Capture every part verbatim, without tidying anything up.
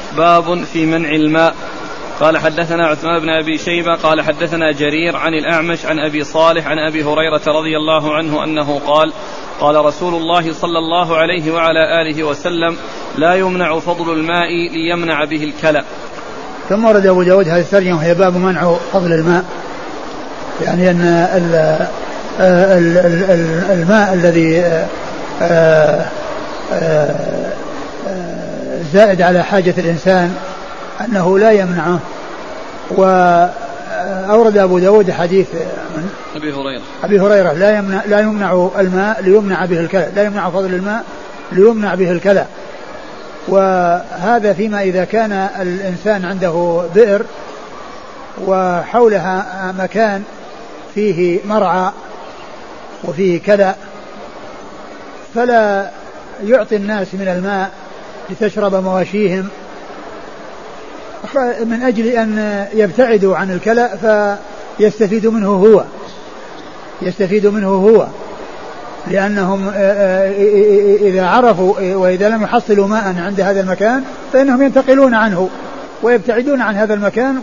باب في منع الماء. قال حدثنا عثمان بن أبي شيبة قال حدثنا جرير عن الأعمش عن أبي صالح عن أبي هريرة رضي الله عنه أنه قال قال رسول الله صلى الله عليه وعلى آله وسلم لا يمنع فضل الماء ليمنع به الكلى. ثم ورد أبو داود هذه الترجمة وهي باب منع فضل الماء، يعني أن الماء الذي زائد على حاجة الإنسان أنه لا يمنعه. وأورد أبو داود حديث من أبي هريرة أبي هريرة لا يمنع, لا يمنع الماء ليمنع به الكلى، لا يمنع فضل الماء ليمنع به الكلى. وهذا فيما إذا كان الإنسان عنده بئر وحولها مكان فيه مرعى وفيه كلى، فلا يعطي الناس من الماء لتشرب مواشيهم من أجل أن يبتعدوا عن الكلى فيستفيد منه هو يستفيد منه هو لأنهم إذا عرفوا وإذا لم يحصلوا ماء عند هذا المكان فإنهم ينتقلون عنه ويبتعدون عن هذا المكان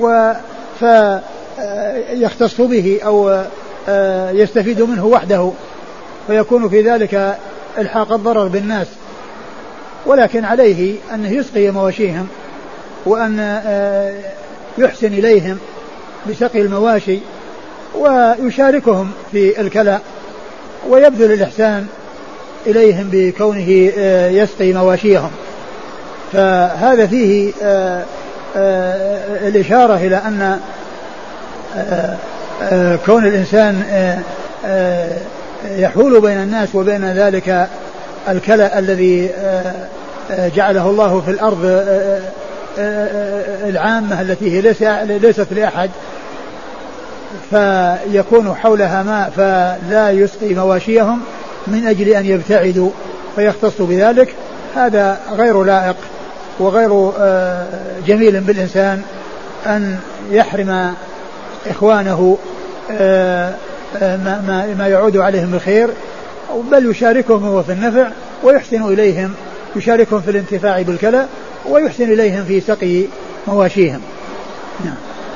فيختص به أو يستفيد منه وحده، فيكون في ذلك إلحاق الضرر بالناس. ولكن عليه أنه يسقي مواشيهم وأن يحسن إليهم بسقي المواشي ويشاركهم في الكلى ويبذل الإحسان إليهم بكونه يسقي مواشيهم. فهذا فيه الإشارة إلى أن كون الإنسان يحول بين الناس وبين ذلك الكلى الذي جعله الله في الأرض العامة التي هي ليست لأحد، فيكون حولها ماء فلا يسقي مواشيهم من أجل أن يبتعدوا فيختصوا بذلك. هذا غير لائق وغير جميل بالإنسان أن يحرم إخوانه ما يعود عليهم بالخير، بل يشاركهم هو في النفع ويحسن إليهم، يشاركهم في الانتفاع بالكلى ويحسن إليهم في سقي مواشيهم. نعم.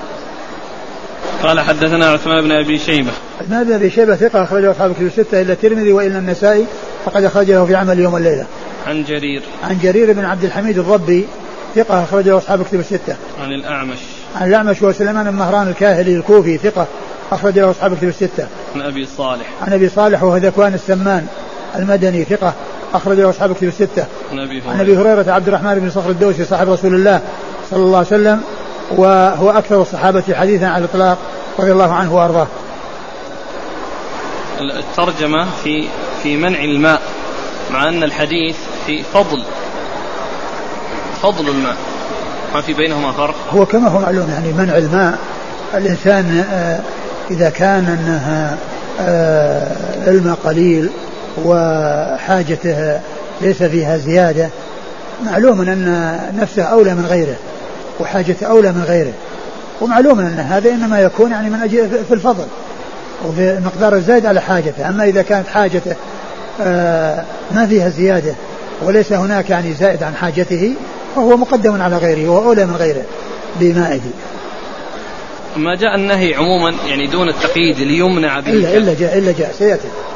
قال حدثنا عثمان بن أبي شيبة. عثمان بن أبي شيبة ثقة أخرجه أصحاب الكتب الستة إلا الترمذي وإلا النسائي فقد أخرجه في عمل يوم الليلة. عن جرير عن جرير بن عبد الحميد الضبي ثقة أخرجه أصحاب الكتب الستة. عن الأعمش عن الأعمش وسليمان بن مهران الكاهلي الكوفي ثقة أخرجه أصحاب الكتب الستة. عن أبي صالح عن أبي صالح وهو ذكوان السمان المدني ثقة أخرجه أصحاب الكتب الستة. عن أبي هريرة عبد الرحمن بن صخر الدوسي صاحب رسول الله صلى الله عليه وسلم وهو أكثر الصحابة حديثا على الإطلاق رضي الله عنه وأرضاه. الترجمة في في منع الماء مع أن الحديث في فضل فضل الماء، ما في بينهما فرق. هو كما هو معلوم يعني منع الماء الإنسان إذا كان أنها الماء قليل وحاجته ليس فيها زيادة، معلوم أن نفسه أولى من غيره وحاجته أولى من غيره، ومعلوم أن هذا إنما يكون يعني من أجل في الفضل وفي مقدار الزائد على حاجته. أما إذا كانت حاجته ما فيها زيادة وليس هناك يعني زائد عن حاجته فهو مقدم على غيره وأولى من غيره بمائه. ما جاء النهي عموما يعني دون التقييد ليمنع به إلا, إلا جاء إلا جاء سيأتي.